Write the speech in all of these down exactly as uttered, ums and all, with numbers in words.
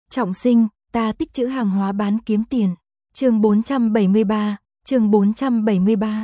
Trọng sinh, ta tích trữ hàng hóa bán kiếm tiền. Chương bốn trăm bảy mươi ba, chương bốn trăm bảy mươi ba.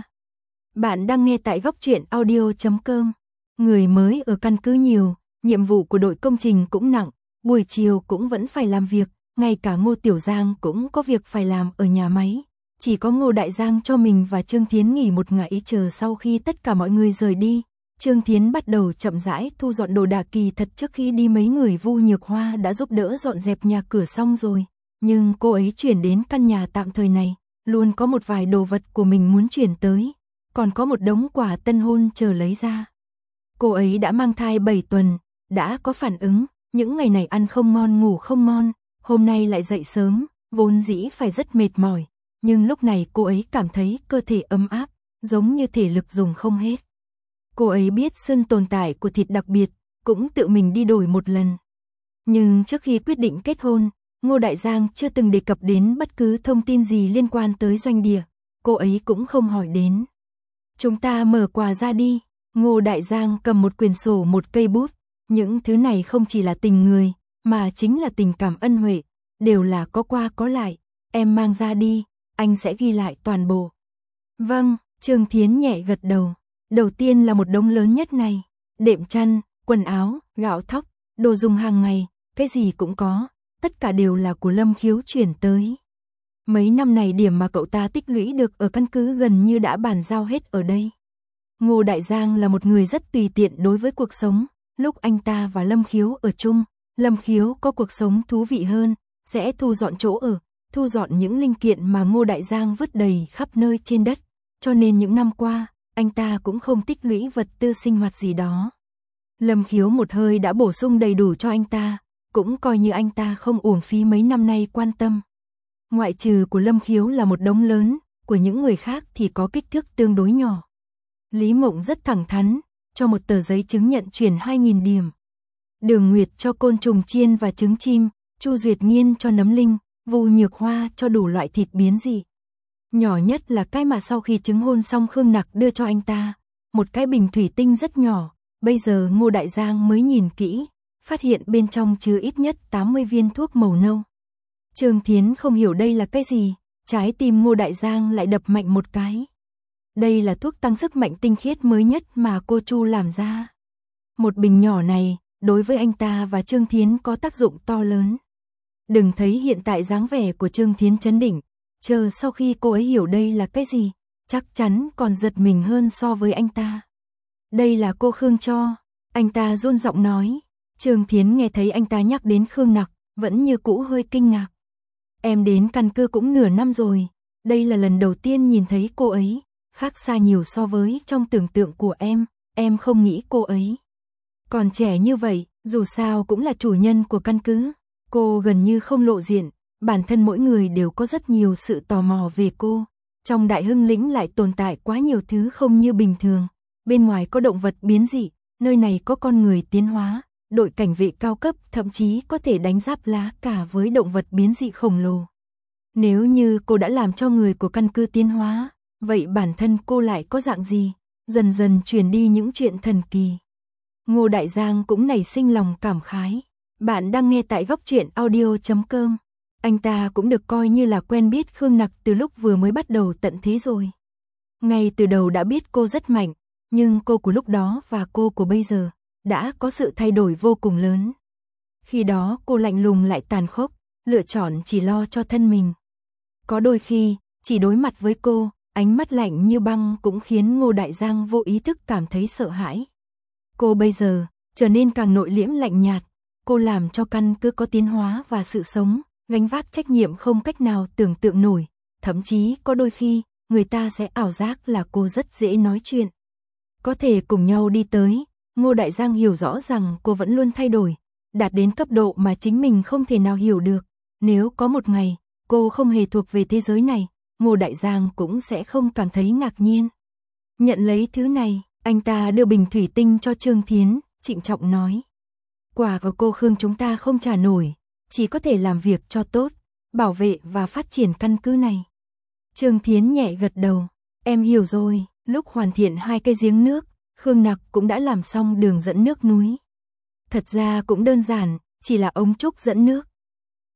Bạn đang nghe tại góc truyện audio chấm com. Người mới ở căn cứ nhiều, nhiệm vụ của đội công trình cũng nặng, buổi chiều cũng vẫn phải làm việc, ngay cả Ngô Tiểu Giang cũng có việc phải làm ở nhà máy. Chỉ có Ngô Đại Giang cho mình và Trương Thiến nghỉ một ngày chờ sau khi tất cả mọi người rời đi. Trương Thiến bắt đầu chậm rãi thu dọn đồ đạc, kỳ thật trước khi đi mấy người Vu Nhược Hoa đã giúp đỡ dọn dẹp nhà cửa xong rồi. Nhưng cô ấy chuyển đến căn nhà tạm thời này, luôn có một vài đồ vật của mình muốn chuyển tới, còn có một đống quà tân hôn chờ lấy ra. Cô ấy đã mang thai bảy tuần, đã có phản ứng, những ngày này ăn không ngon ngủ không ngon, hôm nay lại dậy sớm, vốn dĩ phải rất mệt mỏi, nhưng lúc này cô ấy cảm thấy cơ thể ấm áp, giống như thể lực dùng không hết. Cô ấy biết sự tồn tại của thịt đặc biệt, cũng tự mình đi đổi một lần. Nhưng trước khi quyết định kết hôn, Ngô Đại Giang chưa từng đề cập đến bất cứ thông tin gì liên quan tới doanh địa, cô ấy cũng không hỏi đến. Chúng ta mở quà ra đi. Ngô Đại Giang cầm một quyển sổ, một cây bút, những thứ này không chỉ là tình người, mà chính là tình cảm ân huệ, đều là có qua có lại, em mang ra đi, anh sẽ ghi lại toàn bộ. Vâng, Trương Thiến nhẹ gật đầu. Đầu tiên là một đống lớn nhất này, đệm chăn, quần áo, gạo thóc, đồ dùng hàng ngày, cái gì cũng có, tất cả đều là của Lâm Khiếu chuyển tới. Mấy năm này điểm mà cậu ta tích lũy được ở căn cứ gần như đã bàn giao hết ở đây. Ngô Đại Giang là một người rất tùy tiện đối với cuộc sống, lúc anh ta và Lâm Khiếu ở chung, Lâm Khiếu có cuộc sống thú vị hơn, sẽ thu dọn chỗ ở, thu dọn những linh kiện mà Ngô Đại Giang vứt đầy khắp nơi trên đất, cho nên những năm qua, anh ta cũng không tích lũy vật tư sinh hoạt gì đó. Lâm Khiếu một hơi đã bổ sung đầy đủ cho anh ta, cũng coi như anh ta không uổng phí mấy năm nay quan tâm. Ngoại trừ của Lâm Khiếu là một đống lớn, của những người khác thì có kích thước tương đối nhỏ. Lý Mộng rất thẳng thắn, cho một tờ giấy chứng nhận chuyển hai nghìn điểm. Đường Nguyệt cho côn trùng chiên và trứng chim, Chu Duyệt Nghiên cho nấm linh, Vu Nhược Hoa cho đủ loại thịt biến dị. Nhỏ nhất là cái mà sau khi chứng hôn xong Khương Nặc đưa cho anh ta, một cái bình thủy tinh rất nhỏ, bây giờ Ngô Đại Giang mới nhìn kỹ, phát hiện bên trong chứa ít nhất tám mươi viên thuốc màu nâu. Trương Thiến không hiểu đây là cái gì, trái tim Ngô Đại Giang lại đập mạnh một cái. Đây là thuốc tăng sức mạnh tinh khiết mới nhất mà cô Chu làm ra. Một bình nhỏ này, đối với anh ta và Trương Thiến có tác dụng to lớn. Đừng thấy hiện tại dáng vẻ của Trương Thiến chấn định, chờ sau khi cô ấy hiểu đây là cái gì, chắc chắn còn giật mình hơn so với anh ta. Đây là cô Khương cho, anh ta run giọng nói. Trương Thiến nghe thấy anh ta nhắc đến Khương Nặc, vẫn như cũ hơi kinh ngạc. Em đến căn cứ cũng nửa năm rồi, đây là lần đầu tiên nhìn thấy cô ấy, khác xa nhiều so với trong tưởng tượng của em, em không nghĩ cô ấy còn trẻ như vậy, dù sao cũng là chủ nhân của căn cứ. Cô gần như không lộ diện, bản thân mỗi người đều có rất nhiều sự tò mò về cô. Trong Đại Hưng Lĩnh lại tồn tại quá nhiều thứ không như bình thường, bên ngoài có động vật biến dị, nơi này có con người tiến hóa, đội cảnh vệ cao cấp thậm chí có thể đánh giáp lá cả với động vật biến dị khổng lồ. Nếu như cô đã làm cho người của căn cứ tiến hóa, vậy bản thân cô lại có dạng gì? Dần dần truyền đi những chuyện thần kỳ. Ngô Đại Giang cũng nảy sinh lòng cảm khái. Bạn đang nghe tại góc truyện audio chấm com. Anh ta cũng được coi như là quen biết Khương Nặc từ lúc vừa mới bắt đầu tận thế rồi. Ngay từ đầu đã biết cô rất mạnh, nhưng cô của lúc đó và cô của bây giờ đã có sự thay đổi vô cùng lớn. Khi đó cô lạnh lùng lại tàn khốc, lựa chọn chỉ lo cho thân mình. Có đôi khi, chỉ đối mặt với cô, ánh mắt lạnh như băng cũng khiến Ngô Đại Giang vô ý thức cảm thấy sợ hãi. Cô bây giờ trở nên càng nội liễm lạnh nhạt, cô làm cho căn cứ có tiến hóa và sự sống, gánh vác trách nhiệm không cách nào tưởng tượng nổi, thậm chí có đôi khi, người ta sẽ ảo giác là cô rất dễ nói chuyện. Có thể cùng nhau đi tới, Ngô Đại Giang hiểu rõ rằng cô vẫn luôn thay đổi, đạt đến cấp độ mà chính mình không thể nào hiểu được. Nếu có một ngày, cô không hề thuộc về thế giới này, Ngô Đại Giang cũng sẽ không cảm thấy ngạc nhiên. Nhận lấy thứ này, anh ta đưa bình thủy tinh cho Trương Thiến, trịnh trọng nói. Quà của cô Khương chúng ta không trả nổi, chỉ có thể làm việc cho tốt, bảo vệ và phát triển căn cứ này. Trương Thiến nhẹ gật đầu, em hiểu rồi. Lúc hoàn thiện hai cây giếng nước, Khương Nặc cũng đã làm xong đường dẫn nước núi. Thật ra cũng đơn giản, chỉ là ống trúc dẫn nước.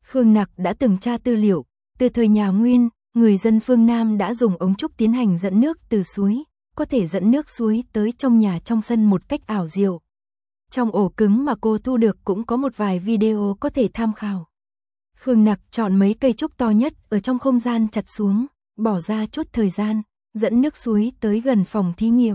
Khương Nặc đã từng tra tư liệu, từ thời nhà Nguyên, người dân phương Nam đã dùng ống trúc tiến hành dẫn nước từ suối, có thể dẫn nước suối tới trong nhà trong sân một cách ảo diệu. Trong ổ cứng mà cô thu được cũng có một vài video có thể tham khảo. Khương Nặc chọn mấy cây trúc to nhất ở trong không gian chặt xuống, bỏ ra chút thời gian, dẫn nước suối tới gần phòng thí nghiệm.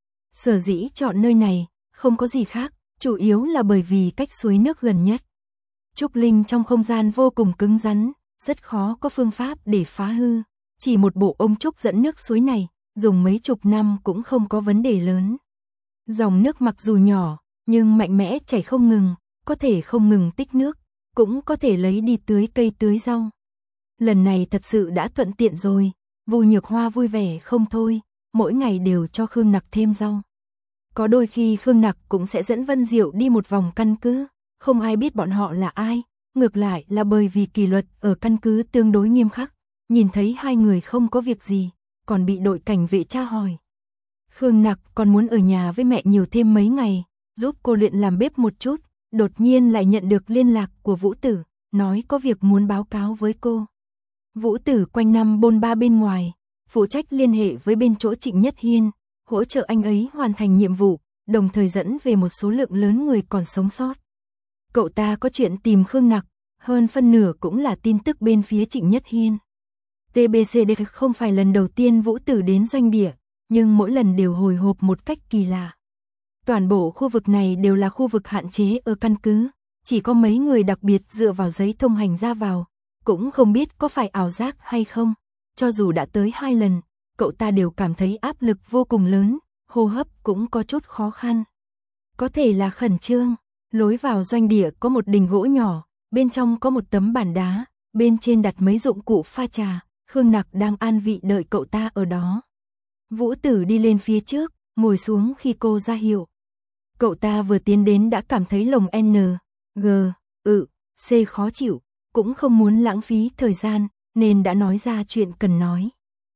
Sở dĩ chọn nơi này, không có gì khác, chủ yếu là bởi vì cách suối nước gần nhất. Trúc linh trong không gian vô cùng cứng rắn, rất khó có phương pháp để phá hư. Chỉ một bộ ống trúc dẫn nước suối này, dùng mấy chục năm cũng không có vấn đề lớn. Dòng nước mặc dù nhỏ, nhưng mạnh mẽ chảy không ngừng, có thể không ngừng tích nước, cũng có thể lấy đi tưới cây tưới rau. Lần này thật sự đã thuận tiện rồi, Vu Nhược Hoa vui vẻ không thôi, mỗi ngày đều cho Khương Nặc thêm rau. Có đôi khi Khương Nặc cũng sẽ dẫn Vân Diệu đi một vòng căn cứ, không ai biết bọn họ là ai, ngược lại là bởi vì kỷ luật ở căn cứ tương đối nghiêm khắc, nhìn thấy hai người không có việc gì, còn bị đội cảnh vệ tra hỏi. Khương Nặc còn muốn ở nhà với mẹ nhiều thêm mấy ngày, giúp cô luyện làm bếp một chút, đột nhiên lại nhận được liên lạc của Vũ Tử, nói có việc muốn báo cáo với cô. Vũ Tử quanh năm bôn ba bên ngoài, phụ trách liên hệ với bên chỗ Trịnh Nhất Hiên, hỗ trợ anh ấy hoàn thành nhiệm vụ, đồng thời dẫn về một số lượng lớn người còn sống sót. Cậu ta có chuyện tìm Khương Nặc, hơn phân nửa cũng là tin tức bên phía Trịnh Nhất Hiên. tê bê xê đê không phải lần đầu tiên Vũ Tử đến doanh địa, nhưng mỗi lần đều hồi hộp một cách kỳ lạ. Toàn bộ khu vực này đều là khu vực hạn chế ở căn cứ, chỉ có mấy người đặc biệt dựa vào giấy thông hành ra vào, cũng không biết có phải ảo giác hay không. Cho dù đã tới hai lần, cậu ta đều cảm thấy áp lực vô cùng lớn, hô hấp cũng có chút khó khăn. Có thể là khẩn trương, lối vào doanh địa có một đình gỗ nhỏ, bên trong có một tấm bàn đá, bên trên đặt mấy dụng cụ pha trà, Khương Nặc đang an vị đợi cậu ta ở đó. Vũ Tử đi lên phía trước, ngồi xuống khi cô ra hiệu. Cậu ta vừa tiến đến đã cảm thấy lồng N, G, ự, C khó chịu, cũng không muốn lãng phí thời gian, nên đã nói ra chuyện cần nói.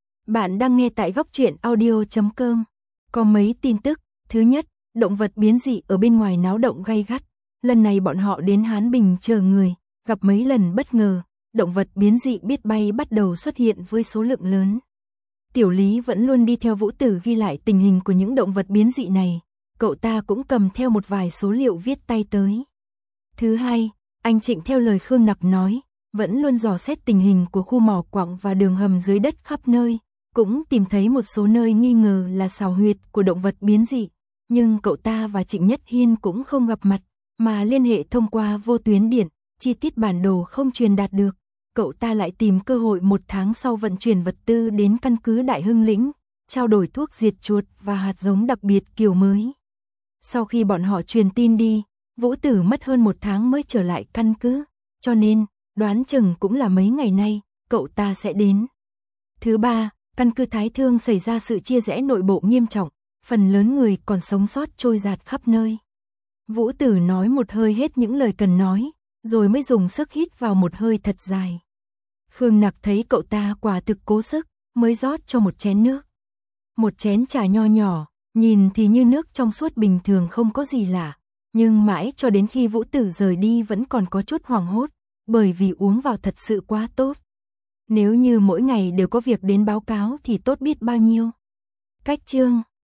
Bạn đang nghe tại góc truyện audio chấm com. Có mấy tin tức. Thứ nhất, động vật biến dị ở bên ngoài náo động gay gắt. Lần này bọn họ đến Hán Bình chờ người, gặp mấy lần bất ngờ, động vật biến dị biết bay bắt đầu xuất hiện với số lượng lớn. Tiểu Lý vẫn luôn đi theo Vũ Tử ghi lại tình hình của những động vật biến dị này, cậu ta cũng cầm theo một vài số liệu viết tay tới. Thứ hai, anh Trịnh theo lời Khương Nặc nói, vẫn luôn dò xét tình hình của khu mỏ quặng và đường hầm dưới đất khắp nơi, cũng tìm thấy một số nơi nghi ngờ là xào huyệt của động vật biến dị, nhưng cậu ta và Trịnh Nhất Hiên cũng không gặp mặt, mà liên hệ thông qua vô tuyến điện, chi tiết bản đồ không truyền đạt được. Cậu ta lại tìm cơ hội một tháng sau vận chuyển vật tư đến căn cứ Đại Hưng Lĩnh, trao đổi thuốc diệt chuột và hạt giống đặc biệt kiểu mới. Sau khi bọn họ truyền tin đi, Vũ Tử mất hơn một tháng mới trở lại căn cứ, cho nên, đoán chừng cũng là mấy ngày nay, cậu ta sẽ đến. Thứ ba, căn cứ Thái Thương xảy ra sự chia rẽ nội bộ nghiêm trọng, phần lớn người còn sống sót trôi dạt khắp nơi. Vũ Tử nói một hơi hết những lời cần nói, rồi mới dùng sức hít vào một hơi thật dài. Khương Nặc thấy cậu ta quả thực cố sức, mới rót cho một chén nước. Một chén trà nho nhỏ, nhìn thì như nước trong suốt bình thường không có gì lạ, nhưng mãi cho đến khi Vũ Tử rời đi vẫn còn có chút hoảng hốt, bởi vì uống vào thật sự quá tốt. Nếu như mỗi ngày đều có việc đến báo cáo thì tốt biết bao nhiêu. Cách chương